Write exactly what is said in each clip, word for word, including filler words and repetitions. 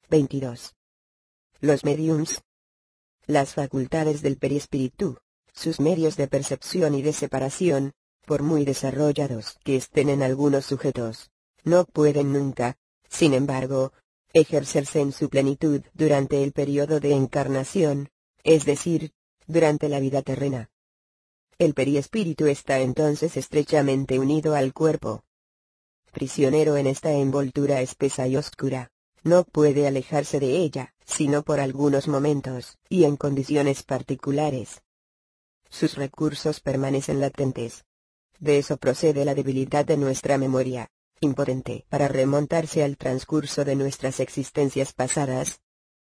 veintidós. Los mediums. Las facultades del perispíritu, sus medios de percepción y de separación, por muy desarrollados que estén en algunos sujetos, no pueden nunca, sin embargo, ejercerse en su plenitud durante el periodo de encarnación, es decir, durante la vida terrena. El perispíritu está entonces estrechamente unido al cuerpo. Prisionero en esta envoltura espesa y oscura, no puede alejarse de ella, sino por algunos momentos, y en condiciones particulares. Sus recursos permanecen latentes. De eso procede la debilidad de nuestra memoria, impotente para remontarse al transcurso de nuestras existencias pasadas.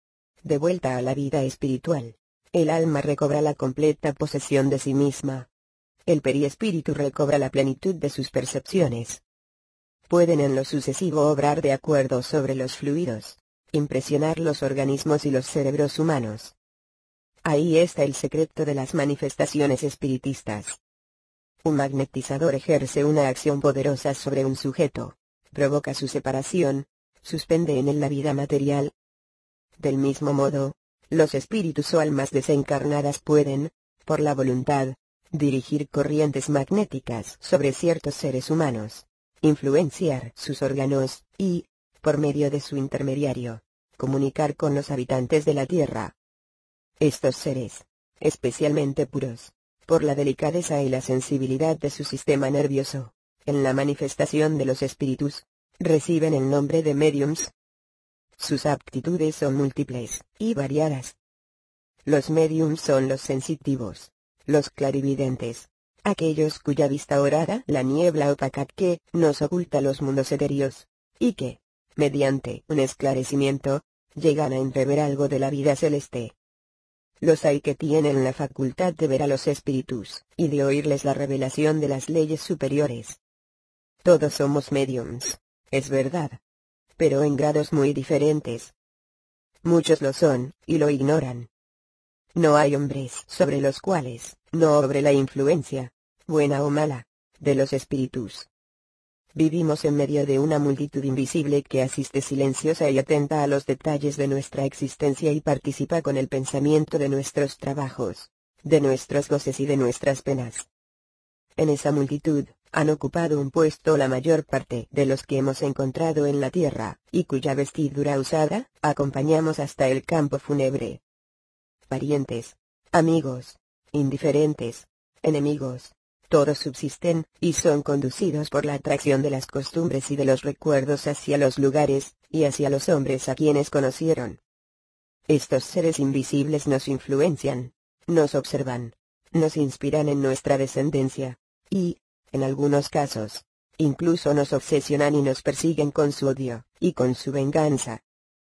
De vuelta a la vida espiritual, el alma recobra la completa posesión de sí misma. El perispíritu recobra la plenitud de sus percepciones. Pueden en lo sucesivo obrar de acuerdo sobre los fluidos, impresionar los organismos y los cerebros humanos. Ahí está el secreto de las manifestaciones espiritistas. Un magnetizador ejerce una acción poderosa sobre un sujeto, provoca su separación, suspende en él la vida material. Del mismo modo, los espíritus o almas desencarnadas pueden, por la voluntad, dirigir corrientes magnéticas sobre ciertos seres humanos, influenciar sus órganos, y, por medio de su intermediario, comunicar con los habitantes de la Tierra. Estos seres, especialmente puros, por la delicadeza y la sensibilidad de su sistema nervioso, en la manifestación de los espíritus, reciben el nombre de mediums. Sus aptitudes son múltiples, y variadas. Los mediums son los sensitivos, los clarividentes, aquellos cuya vista orada la niebla opaca que nos oculta los mundos etéreos, y que, mediante un esclarecimiento, llegan a entrever algo de la vida celeste. Los hay que tienen la facultad de ver a los espíritus, y de oírles la revelación de las leyes superiores. Todos somos mediums, es verdad, pero en grados muy diferentes. Muchos lo son, y lo ignoran. No hay hombres sobre los cuales no obre la influencia, buena o mala, de los espíritus. Vivimos en medio de una multitud invisible que asiste silenciosa y atenta a los detalles de nuestra existencia y participa con el pensamiento de nuestros trabajos, de nuestros goces y de nuestras penas. En esa multitud, han ocupado un puesto la mayor parte de los que hemos encontrado en la tierra, y cuya vestidura usada, acompañamos hasta el campo fúnebre. Parientes, amigos, indiferentes, enemigos, todos subsisten, y son conducidos por la atracción de las costumbres y de los recuerdos hacia los lugares, y hacia los hombres a quienes conocieron. Estos seres invisibles nos influencian, nos observan, nos inspiran en nuestra descendencia, y, en algunos casos, incluso nos obsesionan y nos persiguen con su odio, y con su venganza.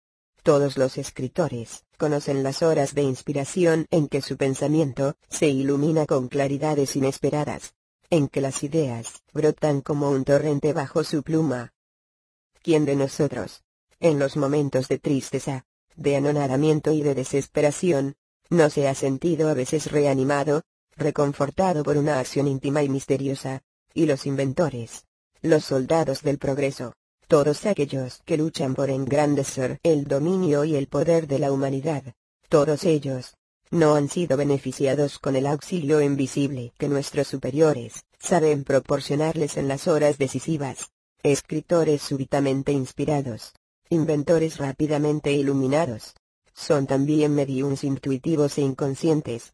Todos los escritores conocen las horas de inspiración en que su pensamiento se ilumina con claridades inesperadas, en que las ideas brotan como un torrente bajo su pluma. ¿Quién de nosotros, en los momentos de tristeza, de anonadamiento y de desesperación, no se ha sentido a veces reanimado, reconfortado por una acción íntima y misteriosa? Y los inventores, los soldados del progreso, todos aquellos que luchan por engrandecer el dominio y el poder de la humanidad, todos ellos, no han sido beneficiados con el auxilio invisible que nuestros superiores saben proporcionarles en las horas decisivas. Escritores súbitamente inspirados, inventores rápidamente iluminados, son también mediums intuitivos e inconscientes.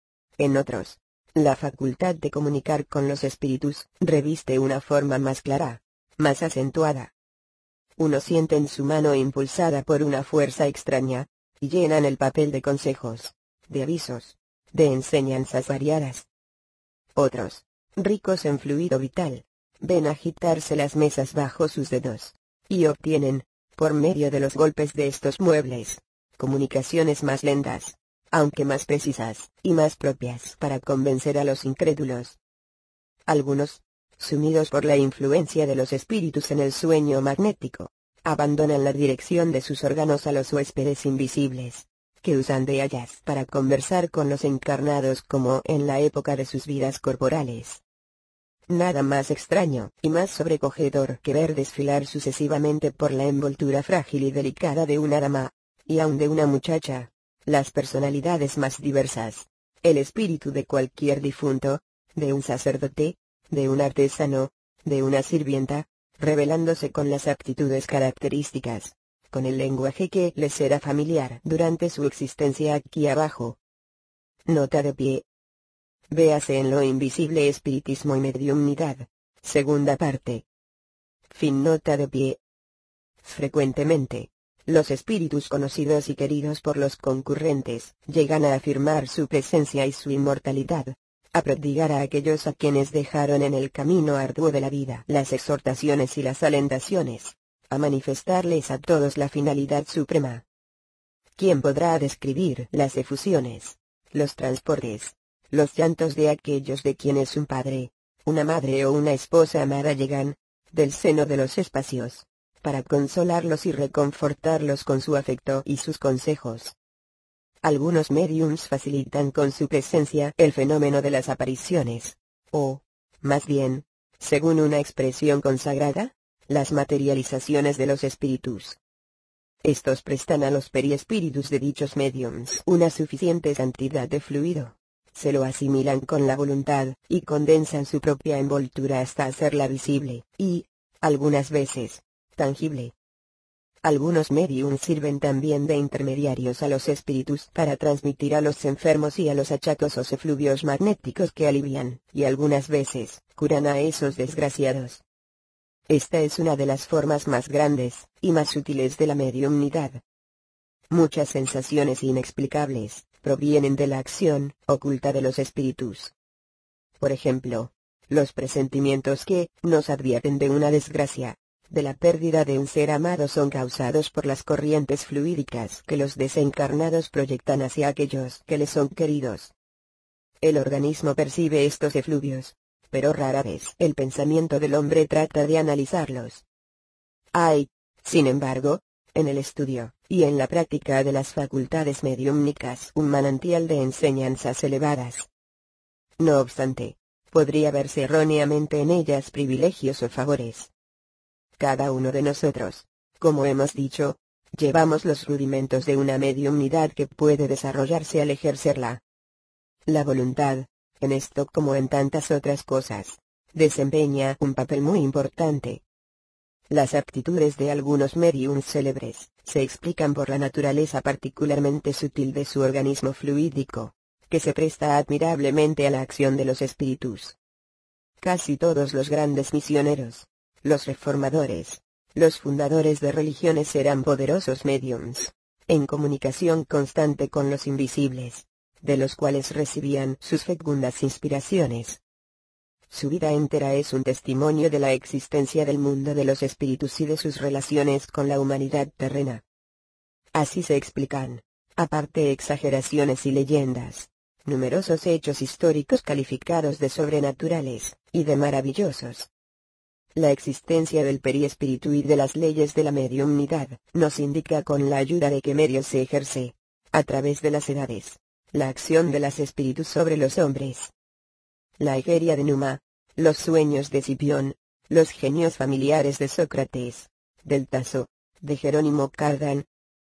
En otros, la facultad de comunicar con los espíritus reviste una forma más clara, más acentuada. Unos sienten su mano impulsada por una fuerza extraña, y llenan el papel de consejos, de avisos, de enseñanzas variadas. Otros, ricos en fluido vital, ven agitarse las mesas bajo sus dedos, y obtienen, por medio de los golpes de estos muebles, comunicaciones más lentas, aunque más precisas, y más propias para convencer a los incrédulos. Algunos, sumidos por la influencia de los espíritus en el sueño magnético, abandonan la dirección de sus órganos a los huéspedes invisibles, que usan de ellas para conversar con los encarnados como en la época de sus vidas corporales. Nada más extraño y más sobrecogedor que ver desfilar sucesivamente por la envoltura frágil y delicada de una dama, y aun de una muchacha, las personalidades más diversas, el espíritu de cualquier difunto, de un sacerdote, de un artesano, de una sirvienta, revelándose con las aptitudes características, con el lenguaje que les era familiar durante su existencia aquí abajo. Nota de pie. Véase en Lo invisible, espiritismo y mediumnidad, segunda parte. Fin. Nota de pie. Frecuentemente, los espíritus conocidos y queridos por los concurrentes llegan a afirmar su presencia y su inmortalidad, a prodigar a aquellos a quienes dejaron en el camino arduo de la vida las exhortaciones y las alentaciones, a manifestarles a todos la finalidad suprema. ¿Quién podrá describir las efusiones, los transportes, los llantos de aquellos de quienes un padre, una madre o una esposa amada llegan, del seno de los espacios, para consolarlos y reconfortarlos con su afecto y sus consejos? Algunos médiums facilitan con su presencia el fenómeno de las apariciones, o, más bien, según una expresión consagrada, las materializaciones de los espíritus. Estos prestan a los periespíritus de dichos médiums una suficiente cantidad de fluido, se lo asimilan con la voluntad, y condensan su propia envoltura hasta hacerla visible, y, algunas veces, tangible. Algunos médiums sirven también de intermediarios a los espíritus para transmitir a los enfermos y a los achatosos efluvios magnéticos que alivian, y algunas veces, curan a esos desgraciados. Esta es una de las formas más grandes, y más útiles de la mediumnidad. Muchas sensaciones inexplicables provienen de la acción oculta de los espíritus. Por ejemplo, los presentimientos que nos advierten de una desgracia, de la pérdida de un ser amado, son causados por las corrientes fluídicas que los desencarnados proyectan hacia aquellos que les son queridos. El organismo percibe estos efluvios, pero rara vez el pensamiento del hombre trata de analizarlos. Hay, sin embargo, en el estudio y en la práctica de las facultades mediúmnicas un manantial de enseñanzas elevadas. No obstante, podría verse erróneamente en ellas privilegios o favores. Cada uno de nosotros, como hemos dicho, llevamos los rudimentos de una mediumnidad que puede desarrollarse al ejercerla. La voluntad, en esto como en tantas otras cosas, desempeña un papel muy importante. Las aptitudes de algunos médiums célebres se explican por la naturaleza particularmente sutil de su organismo fluídico, que se presta admirablemente a la acción de los espíritus. Casi todos los grandes misioneros, los reformadores, los fundadores de religiones eran poderosos médiums, en comunicación constante con los invisibles, de los cuales recibían sus fecundas inspiraciones. Su vida entera es un testimonio de la existencia del mundo de los espíritus y de sus relaciones con la humanidad terrena. Así se explican, aparte exageraciones y leyendas, numerosos hechos históricos calificados de sobrenaturales y de maravillosos. La existencia del periespíritu y de las leyes de la mediumnidad nos indica con la ayuda de qué medios se ejerce, a través de las edades, la acción de los espíritus sobre los hombres. La Egeria de Numa, los sueños de Cipión, los genios familiares de Sócrates, del Tasso, de Jerónimo Cardan,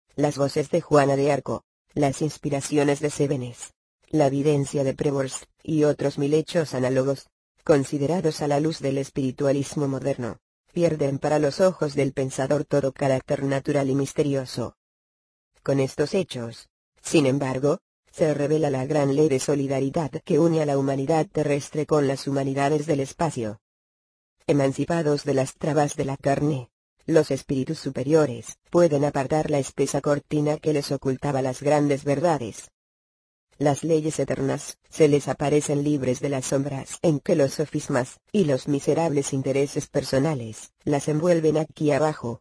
las voces de Juana de Arco, las inspiraciones de Cébenes, la evidencia de Prevorst, y otros mil hechos análogos, considerados a la luz del espiritualismo moderno, pierden para los ojos del pensador todo carácter natural y misterioso. Con estos hechos, sin embargo, se revela la gran ley de solidaridad que une a la humanidad terrestre con las humanidades del espacio. Emancipados de las trabas de la carne, los espíritus superiores pueden apartar la espesa cortina que les ocultaba las grandes verdades. Las leyes eternas se les aparecen libres de las sombras en que los sofismas y los miserables intereses personales las envuelven aquí abajo.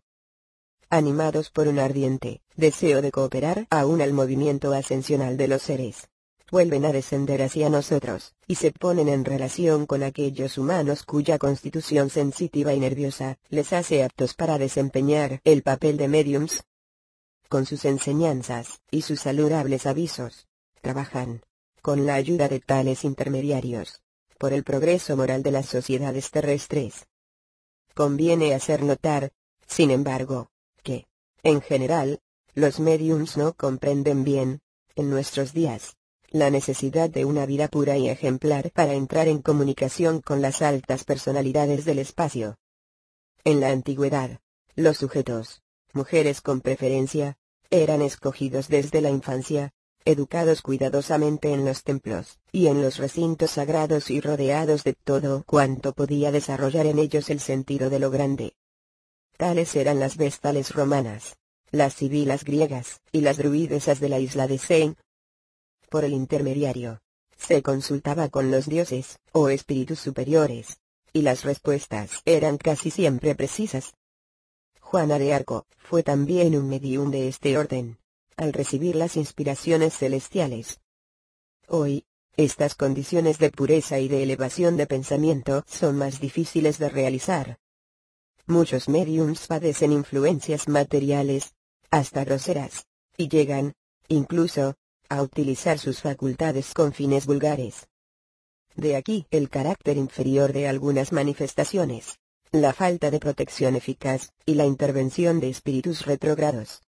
Animados por un ardiente deseo de cooperar aún al movimiento ascensional de los seres, vuelven a descender hacia nosotros, y se ponen en relación con aquellos humanos cuya constitución sensitiva y nerviosa les hace aptos para desempeñar el papel de médiums. Con sus enseñanzas y sus saludables avisos, trabajan, con la ayuda de tales intermediarios, por el progreso moral de las sociedades terrestres. Conviene hacer notar, sin embargo, que, en general, los médiums no comprenden bien, en nuestros días, la necesidad de una vida pura y ejemplar para entrar en comunicación con las altas personalidades del espacio. En la antigüedad, los sujetos, mujeres con preferencia, eran escogidos desde la infancia, educados cuidadosamente en los templos y en los recintos sagrados y rodeados de todo cuanto podía desarrollar en ellos el sentido de lo grande. Tales eran las vestales romanas, las sibilas griegas y las druidesas de la isla de Sein. Por el intermediario, se consultaba con los dioses o espíritus superiores, y las respuestas eran casi siempre precisas. Juana de Arco fue también un medium de este orden, al recibir las inspiraciones celestiales. Hoy, estas condiciones de pureza y de elevación de pensamiento son más difíciles de realizar. Muchos médiums padecen influencias materiales, hasta groseras, y llegan, incluso, a utilizar sus facultades con fines vulgares. De aquí el carácter inferior de algunas manifestaciones, la falta de protección eficaz, y la intervención de espíritus retrógrados.